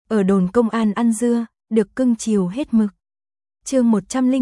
ở đồn công an ăn dưa, được cưng chiều hết mực. Chương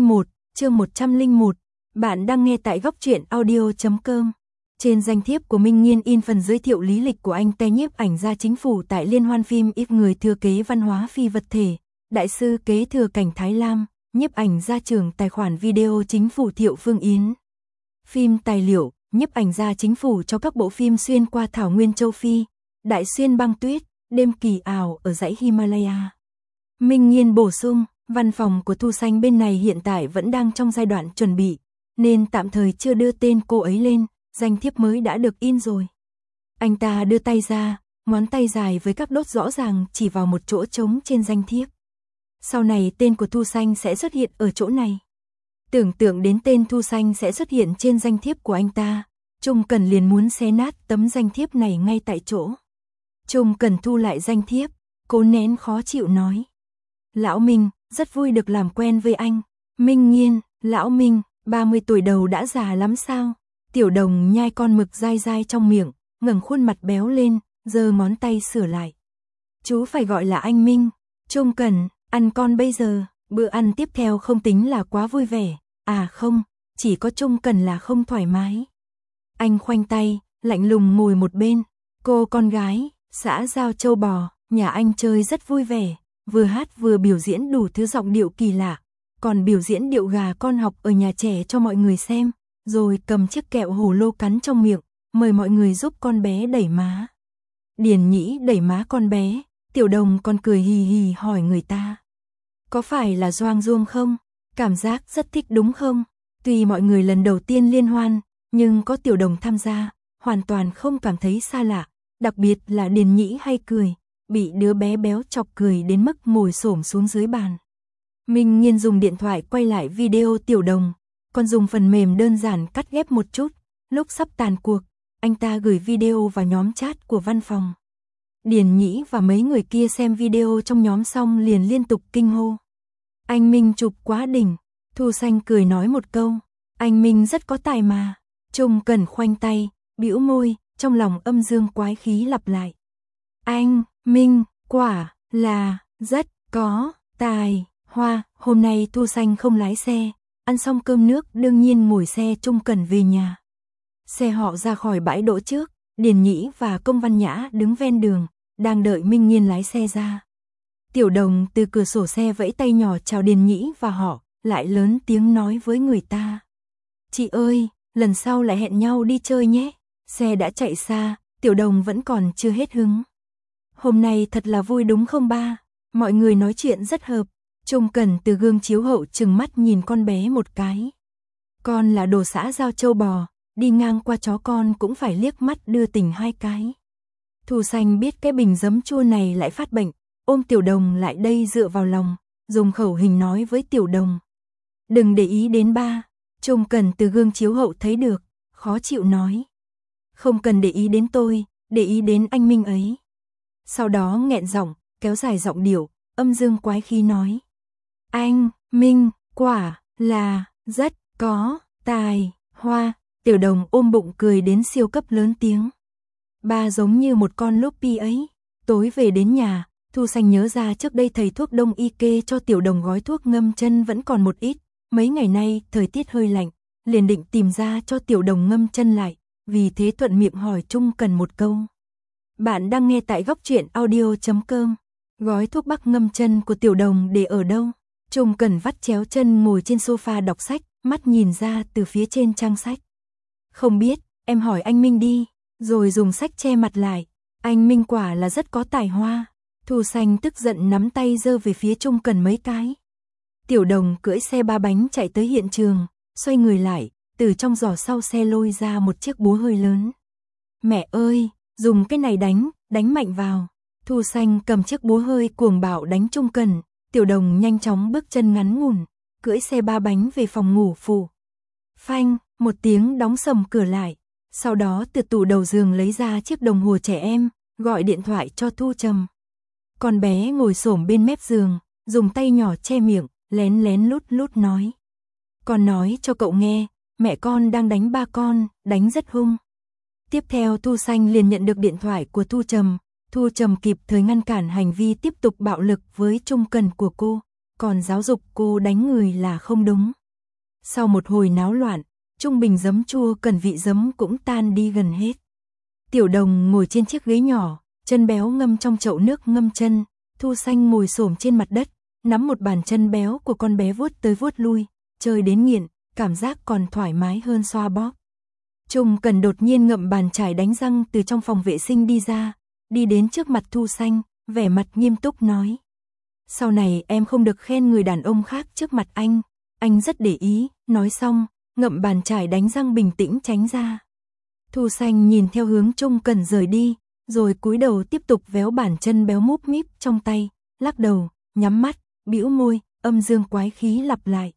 101, bạn đang nghe tại góc truyện audio.com. Trên danh thiếp của Minh Nghiên in phần giới thiệu lý lịch của anh ta nhiếp ảnh gia chính phủ tại Liên hoan phim ít người thừa kế văn hóa phi vật thể, đại sư kế thừa cảnh Thái Lam, nhiếp ảnh gia trưởng tài khoản video chính phủ Thiệu Phương Yến. Phim tài liệu, nhiếp ảnh gia chính phủ cho các bộ phim xuyên qua thảo nguyên châu Phi, đại xuyên băng tuyết, đêm kỳ ảo ở dãy Himalaya. Minh Nghiên bổ sung, văn phòng của Thu Xanh bên này hiện tại vẫn đang trong giai đoạn chuẩn bị, nên tạm thời chưa đưa tên cô ấy lên, danh thiếp mới đã được in rồi. Anh ta đưa tay ra, ngón tay dài với các đốt rõ ràng chỉ vào một chỗ trống trên danh thiếp. Sau này tên của Thu Xanh sẽ xuất hiện ở chỗ này. Tưởng tượng đến tên Thu Xanh sẽ xuất hiện trên danh thiếp của anh ta, Trung Cẩn liền muốn xé nát tấm danh thiếp này ngay tại chỗ. Trung Cẩn thu lại danh thiếp, cố nén khó chịu nói. Lão Minh, rất vui được làm quen với anh. Minh Nghiên, lão Minh, 30 tuổi đầu đã già lắm sao? Tiểu Đồng nhai con mực dai dai trong miệng, ngẩng khuôn mặt béo lên, giơ ngón tay sửa lại. Chú phải gọi là anh Minh. Trung Cẩn, ăn con bây giờ, bữa ăn tiếp theo không tính là quá vui vẻ. À không, chỉ có Trung Cẩn là không thoải mái. Anh khoanh tay, lạnh lùng ngồi một bên. Cô con gái, xã giao châu bò, nhà anh chơi rất vui vẻ, vừa hát vừa biểu diễn đủ thứ giọng điệu kỳ lạ, còn biểu diễn điệu gà con học ở nhà trẻ cho mọi người xem, rồi cầm chiếc kẹo hồ lô cắn trong miệng, mời mọi người giúp con bé đẩy má. Điền Nhĩ đẩy má con bé, Tiểu Đồng còn cười hì hì hỏi người ta. Có phải là Doang Duông không? Cảm giác rất thích đúng không? Tuy mọi người lần đầu tiên liên hoan, nhưng có Tiểu Đồng tham gia, hoàn toàn không cảm thấy xa lạ, đặc biệt là Điền Nhĩ hay cười, bị đứa bé béo chọc cười đến mức ngồi xổm xuống dưới bàn. Minh Nghiên dùng điện thoại quay lại video Tiểu Đồng, còn dùng phần mềm đơn giản cắt ghép một chút, lúc sắp tàn cuộc, anh ta gửi video vào nhóm chat của văn phòng. Điền Nhĩ và mấy người kia xem video trong nhóm xong liền liên tục kinh hô. Anh Minh chụp quá đỉnh, Thu Xanh cười nói một câu, anh Minh rất có tài mà. Trung Cẩn khoanh tay, bĩu môi, trong lòng âm dương quái khí lặp lại. Anh Minh, quả là rất có tài hoa. Hôm nay Thu Xanh không lái xe, ăn xong cơm nước đương nhiên ngồi xe Trung Cẩn về nhà. Xe họ ra khỏi bãi đỗ trước, Điền Nhĩ và Công Văn Nhã đứng ven đường, đang đợi Minh Nghiên lái xe ra. Tiểu Đồng từ cửa sổ xe vẫy tay nhỏ chào Điền Nhĩ và họ, lại lớn tiếng nói với người ta. Chị ơi, lần sau lại hẹn nhau đi chơi nhé. Xe đã chạy xa, Tiểu Đồng vẫn còn chưa hết hứng. Hôm nay thật là vui đúng không ba? Mọi người nói chuyện rất hợp. Trung Cẩn từ gương chiếu hậu trừng mắt nhìn con bé một cái. Con là đồ xã giao châu bò, đi ngang qua chó con cũng phải liếc mắt đưa tình hai cái. Thu Xanh biết cái bình giấm chua này lại phát bệnh, ôm Tiểu Đồng lại đây dựa vào lòng, dùng khẩu hình nói với Tiểu Đồng. Đừng để ý đến ba. Trung Cẩn từ gương chiếu hậu thấy được, khó chịu nói. Không cần để ý đến tôi, để ý đến anh Minh ấy. Sau đó nghẹn giọng, kéo dài giọng điệu, âm dương quái khí nói. Anh Minh, quả là rất có tài hoa. Tiểu Đồng ôm bụng cười đến siêu cấp lớn tiếng. Ba giống như một con lốp pi ấy. Tối về đến nhà, Thu Xanh nhớ ra trước đây thầy thuốc đông y kê cho Tiểu Đồng gói thuốc ngâm chân vẫn còn một ít. Mấy ngày nay thời tiết hơi lạnh, liền định tìm ra cho Tiểu Đồng ngâm chân lại, vì thế thuận miệng hỏi Trung Cẩn một câu. Bạn đang nghe tại góc truyện audio.com. Gói thuốc bắc ngâm chân của Tiểu Đồng để ở đâu? Trung Cẩn vắt chéo chân ngồi trên sofa đọc sách, mắt nhìn ra từ phía trên trang sách. Không biết, em hỏi anh Minh đi, rồi dùng sách che mặt lại. Anh Minh quả là rất có tài hoa. Thu Xanh tức giận nắm tay giơ về phía Trung Cẩn mấy cái. Tiểu Đồng cưỡi xe ba bánh chạy tới hiện trường, xoay người lại, từ trong giỏ sau xe lôi ra một chiếc búa hơi lớn. Mẹ ơi, dùng cái này đánh mạnh vào. Thu Xanh cầm chiếc búa hơi cuồng bạo đánh Trung Cẩn. Tiểu Đồng nhanh chóng bước chân ngắn ngủn, cưỡi xe ba bánh về phòng ngủ phụ. Phanh, một tiếng đóng sầm cửa lại. Sau đó từ tủ đầu giường lấy ra chiếc đồng hồ trẻ em, gọi điện thoại cho Thu Trầm. Con bé ngồi xổm bên mép giường, dùng tay nhỏ che miệng, lén lén lút lút nói. Con nói cho cậu nghe, mẹ con đang đánh ba con, đánh rất hung. Tiếp theo Thu Xanh liền nhận được điện thoại của Thu Trầm, Thu Trầm kịp thời ngăn cản hành vi tiếp tục bạo lực với Trung Cần của cô, còn giáo dục cô đánh người là không đúng. Sau một hồi náo loạn, trung bình giấm chua cần vị giấm cũng tan đi gần hết. Tiểu Đồng ngồi trên chiếc ghế nhỏ, chân béo ngâm trong chậu nước ngâm chân, Thu Xanh ngồi xổm trên mặt đất, nắm một bàn chân béo của con bé vuốt tới vuốt lui, chơi đến nghiện, cảm giác còn thoải mái hơn xoa bóp. Trung Cần đột nhiên ngậm bàn chải đánh răng từ trong phòng vệ sinh đi ra, đi đến trước mặt Thu Xanh, vẻ mặt nghiêm túc nói. Sau này em không được khen người đàn ông khác trước mặt anh rất để ý, nói xong, ngậm bàn chải đánh răng bình tĩnh tránh ra. Thu Xanh nhìn theo hướng Trung Cần rời đi, rồi cúi đầu tiếp tục véo bàn chân béo múp míp trong tay, lắc đầu, nhắm mắt, bĩu môi, âm dương quái khí lặp lại.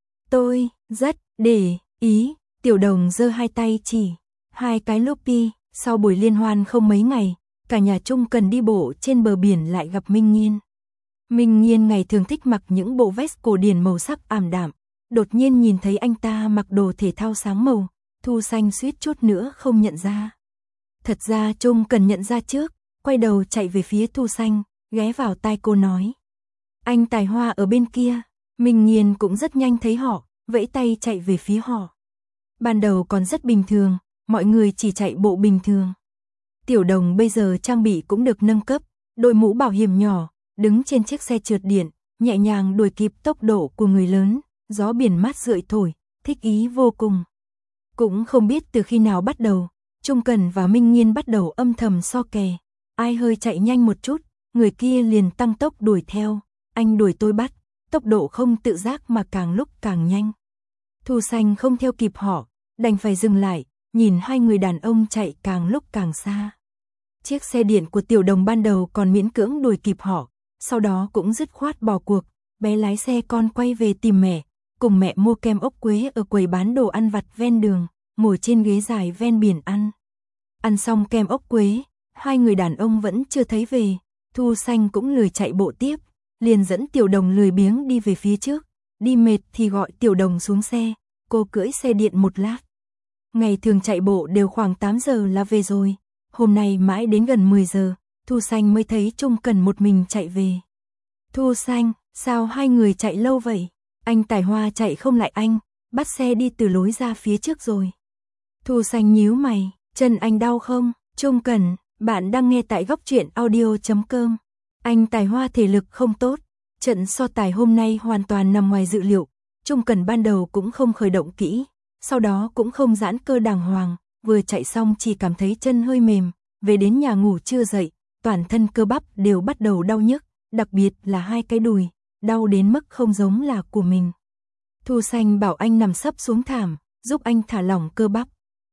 Tôi rất để ý. Tiểu Đồng giơ hai tay chỉ hai cái lupi. Sau buổi liên hoan không mấy ngày, cả nhà Trung Cần đi bộ trên bờ biển lại gặp Minh Nhiên. Minh Nhiên ngày thường thích mặc những bộ vest cổ điển màu sắc ảm đạm, đột nhiên nhìn thấy anh ta mặc đồ thể thao sáng màu, Thu Xanh suýt chút nữa không nhận ra. Thật ra Trung Cần nhận ra trước, quay đầu chạy về phía Thu Xanh, ghé vào tai cô nói. Anh Tài Hoa ở bên kia. Minh Nhiên cũng rất nhanh thấy họ, vẫy tay chạy về phía họ. Ban đầu còn rất bình thường, mọi người chỉ chạy bộ bình thường. Tiểu Đồng bây giờ trang bị cũng được nâng cấp, đội mũ bảo hiểm nhỏ, đứng trên chiếc xe trượt điện, nhẹ nhàng đuổi kịp tốc độ của người lớn, gió biển mát rượi thổi, thích ý vô cùng. Cũng không biết từ khi nào bắt đầu, Trung Cần và Minh Nhiên bắt đầu âm thầm so kè, ai hơi chạy nhanh một chút, người kia liền tăng tốc đuổi theo, anh đuổi tôi bắt, tốc độ không tự giác mà càng lúc càng nhanh. Thu Xanh không theo kịp họ, đành phải dừng lại, nhìn hai người đàn ông chạy càng lúc càng xa. Chiếc xe điện của Tiểu Đồng ban đầu còn miễn cưỡng đuổi kịp họ, sau đó cũng dứt khoát bỏ cuộc, bé lái xe con quay về tìm mẹ, cùng mẹ mua kem ốc quế ở quầy bán đồ ăn vặt ven đường, ngồi trên ghế dài ven biển ăn. Ăn xong kem ốc quế, hai người đàn ông vẫn chưa thấy về, Thu Xanh cũng lười chạy bộ tiếp, liền dẫn Tiểu Đồng lười biếng đi về phía trước, đi mệt thì gọi Tiểu Đồng xuống xe, cô cưỡi xe điện một lát. Ngày thường chạy bộ đều khoảng 8 giờ là về rồi, hôm nay mãi đến gần 10 giờ, Thu Xanh mới thấy Trung Cần một mình chạy về. Thu Xanh, sao hai người chạy lâu vậy? Anh Tài Hoa chạy không lại anh, bắt xe đi từ lối ra phía trước rồi. Thu Xanh nhíu mày, chân anh đau không? Trung Cần, bạn đang nghe tại Góc Truyện Audio.com. Anh Tài Hoa thể lực không tốt, trận so tài hôm nay hoàn toàn nằm ngoài dự liệu. Trung Cần ban đầu cũng không khởi động kỹ, sau đó cũng không giãn cơ đàng hoàng, vừa chạy xong chỉ cảm thấy chân hơi mềm, về đến nhà ngủ chưa dậy, toàn thân cơ bắp đều bắt đầu đau nhức, đặc biệt là hai cái đùi, đau đến mức không giống là của mình. Thu Xanh bảo anh nằm sấp xuống thảm, giúp anh thả lỏng cơ bắp.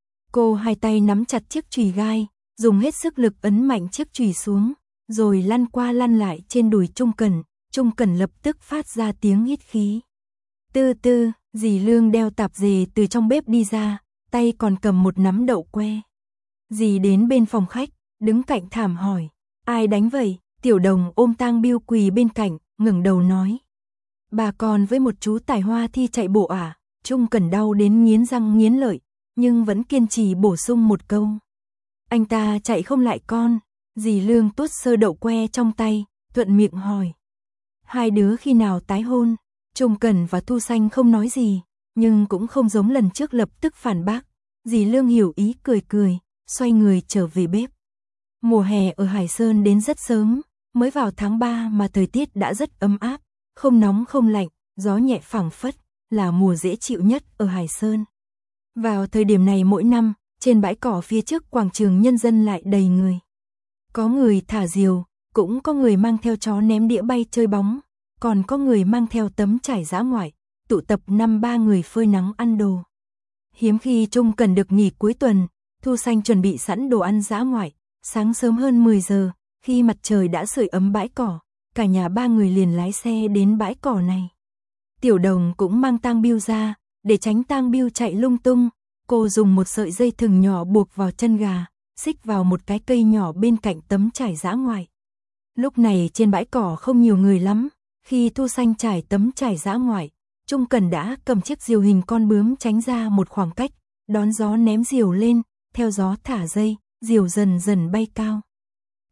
Cô hai tay nắm chặt chiếc chùy gai, dùng hết sức lực ấn mạnh chiếc chùy xuống, rồi lăn qua lăn lại trên đùi Trung Cần lập tức phát ra tiếng hít khí. Tư tư, dì Lương đeo tạp dề từ trong bếp đi ra, tay còn cầm một nắm đậu que. Dì đến bên phòng khách, đứng cạnh thảm hỏi, ai đánh vậy? Tiểu Đồng ôm tang biêu quỳ bên cạnh, ngẩng đầu nói. Bà con với một chú Tài Hoa thi chạy bộ à? Trung Cần đau đến nghiến răng nghiến lợi, nhưng vẫn kiên trì bổ sung một câu. Anh ta chạy không lại con. Dì Lương tuốt sơ đậu que trong tay, thuận miệng hỏi. Hai đứa khi nào tái hôn? Trung Cần và Thu Xanh không nói gì, nhưng cũng không giống lần trước lập tức phản bác. Dì Lương hiểu ý cười cười, xoay người trở về bếp. Mùa hè ở Hải Sơn đến rất sớm, mới vào tháng 3 mà thời tiết đã rất ấm áp, không nóng không lạnh, gió nhẹ phảng phất, là mùa dễ chịu nhất ở Hải Sơn. Vào thời điểm này mỗi năm, trên bãi cỏ phía trước quảng trường Nhân Dân lại đầy người. Có người thả diều, cũng có người mang theo chó ném đĩa bay chơi bóng, còn có người mang theo tấm trải dã ngoại, tụ tập 5-3 người phơi nắng ăn đồ. Hiếm khi Trung Cần được nghỉ cuối tuần, Thu Xanh chuẩn bị sẵn đồ ăn dã ngoại, sáng sớm hơn 10 giờ, khi mặt trời đã sưởi ấm bãi cỏ, cả nhà ba người liền lái xe đến bãi cỏ này. Tiểu Đồng cũng mang tang biêu ra, để tránh tang biêu chạy lung tung, cô dùng một sợi dây thừng nhỏ buộc vào chân gà, xích vào một cái cây nhỏ bên cạnh tấm trải dã ngoại. Lúc này trên bãi cỏ không nhiều người lắm, khi Thu Xanh trải tấm trải dã ngoại, Trung Cần đã cầm chiếc diều hình con bướm tránh ra một khoảng cách, đón gió ném diều lên, theo gió thả dây, diều dần dần bay cao.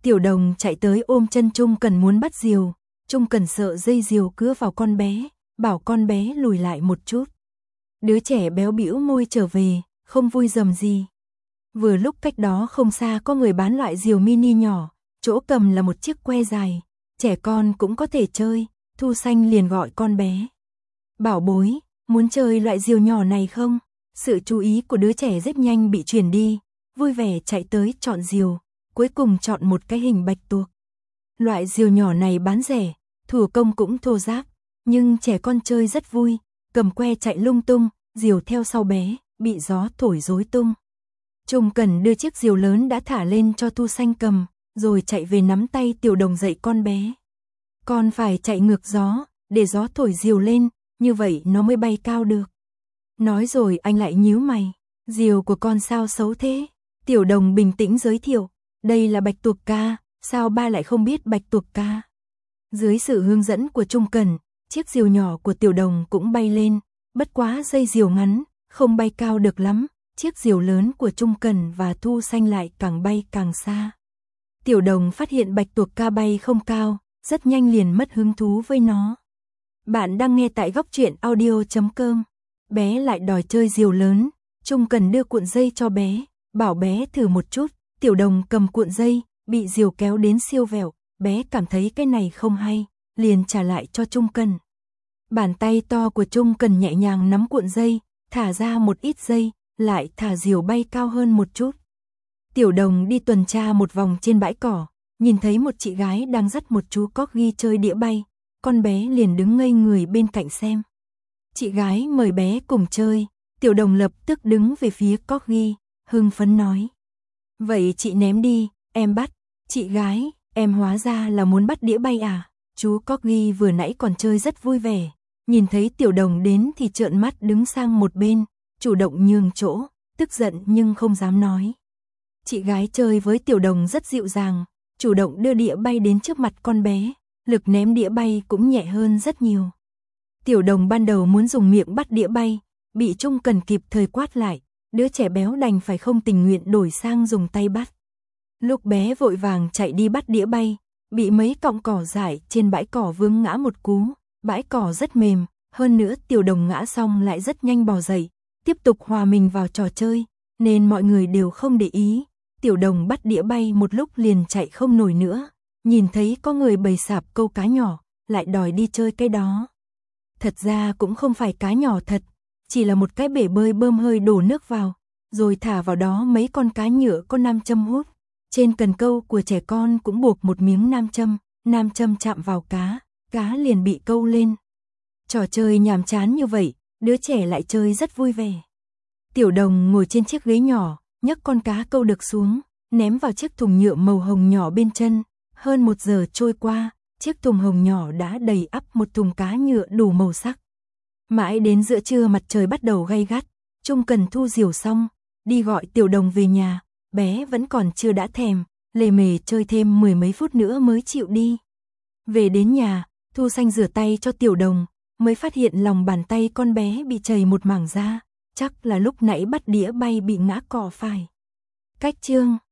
Tiểu Đồng chạy tới ôm chân Trung Cần muốn bắt diều, Trung Cần sợ dây diều cứa vào con bé, bảo con bé lùi lại một chút. Đứa trẻ béo bĩu môi trở về, không vui rầm gì. Vừa lúc cách đó không xa có người bán loại diều mini nhỏ, chỗ cầm là một chiếc que dài, trẻ con cũng có thể chơi, Thu Xanh liền gọi con bé. Bảo bối, muốn chơi loại diều nhỏ này không? Sự chú ý của đứa trẻ rất nhanh bị chuyển đi, vui vẻ chạy tới chọn diều, cuối cùng chọn một cái hình bạch tuộc. Loại diều nhỏ này bán rẻ, thủ công cũng thô ráp, nhưng trẻ con chơi rất vui, cầm que chạy lung tung, diều theo sau bé, bị gió thổi rối tung. Trung Cần đưa chiếc diều lớn đã thả lên cho Thu Xanh cầm, rồi chạy về nắm tay Tiểu Đồng dạy con bé. Con phải chạy ngược gió, để gió thổi diều lên, như vậy nó mới bay cao được. Nói rồi anh lại nhíu mày, diều của con sao xấu thế? Tiểu Đồng bình tĩnh giới thiệu, đây là bạch tuộc ca, sao ba lại không biết bạch tuộc ca? Dưới sự hướng dẫn của Trung Cần, chiếc diều nhỏ của Tiểu Đồng cũng bay lên, bất quá dây diều ngắn, không bay cao được lắm, chiếc diều lớn của Trung Cần và Thu Xanh lại càng bay càng xa. Tiểu Đồng phát hiện bạch tuộc ca bay không cao, rất nhanh liền mất hứng thú với nó. Bạn đang nghe tại góc truyện audio.com. Bé lại đòi chơi diều lớn, Trung Cần đưa cuộn dây cho bé, bảo bé thử một chút, Tiểu Đồng cầm cuộn dây, bị diều kéo đến siêu vẹo, bé cảm thấy cái này không hay, liền trả lại cho Trung Cần. Bàn tay to của Trung Cần nhẹ nhàng nắm cuộn dây, thả ra một ít dây, lại thả diều bay cao hơn một chút. Tiểu Đồng đi tuần tra một vòng trên bãi cỏ, nhìn thấy một chị gái đang dắt một chú corgi chơi đĩa bay, con bé liền đứng ngây người bên cạnh xem. Chị gái mời bé cùng chơi, Tiểu Đồng lập tức đứng về phía corgi, hưng phấn nói. Vậy chị ném đi, em bắt. Chị gái, em hóa ra là muốn bắt đĩa bay à? Chú corgi vừa nãy còn chơi rất vui vẻ, nhìn thấy Tiểu Đồng đến thì trợn mắt đứng sang một bên, chủ động nhường chỗ, tức giận nhưng không dám nói. Chị gái chơi với Tiểu Đồng rất dịu dàng, chủ động đưa đĩa bay đến trước mặt con bé, lực ném đĩa bay cũng nhẹ hơn rất nhiều. Tiểu Đồng ban đầu muốn dùng miệng bắt đĩa bay, bị Trung Cần kịp thời quát lại, đứa trẻ béo đành phải không tình nguyện đổi sang dùng tay bắt. Lúc bé vội vàng chạy đi bắt đĩa bay, bị mấy cọng cỏ dại trên bãi cỏ vướng ngã một cú, bãi cỏ rất mềm, hơn nữa Tiểu Đồng ngã xong lại rất nhanh bò dậy, tiếp tục hòa mình vào trò chơi, nên mọi người đều không để ý. Tiểu Đồng bắt đĩa bay một lúc liền chạy không nổi nữa, nhìn thấy có người bày sạp câu cá nhỏ, lại đòi đi chơi cái đó. Thật ra cũng không phải cá nhỏ thật, chỉ là một cái bể bơi bơm hơi đổ nước vào, rồi thả vào đó mấy con cá nhựa có nam châm hút. Trên cần câu của trẻ con cũng buộc một miếng nam châm chạm vào cá, cá liền bị câu lên. Trò chơi nhàm chán như vậy, đứa trẻ lại chơi rất vui vẻ. Tiểu Đồng ngồi trên chiếc ghế nhỏ, nhấc con cá câu được xuống, ném vào chiếc thùng nhựa màu hồng nhỏ bên chân. Hơn 1 giờ trôi qua, chiếc thùng hồng nhỏ đã đầy ắp một thùng cá nhựa đủ màu sắc. Mãi đến giữa trưa mặt trời bắt đầu gay gắt, Trung Cần thu diều xong, đi gọi Tiểu Đồng về nhà, bé vẫn còn chưa đã thèm, lề mề chơi thêm 10 mấy phút nữa mới chịu đi. Về đến nhà, Thu Xanh rửa tay cho Tiểu Đồng, mới phát hiện lòng bàn tay con bé bị chảy một mảng da, chắc là lúc nãy bắt đĩa bay bị ngã cỏ phải. Cách chương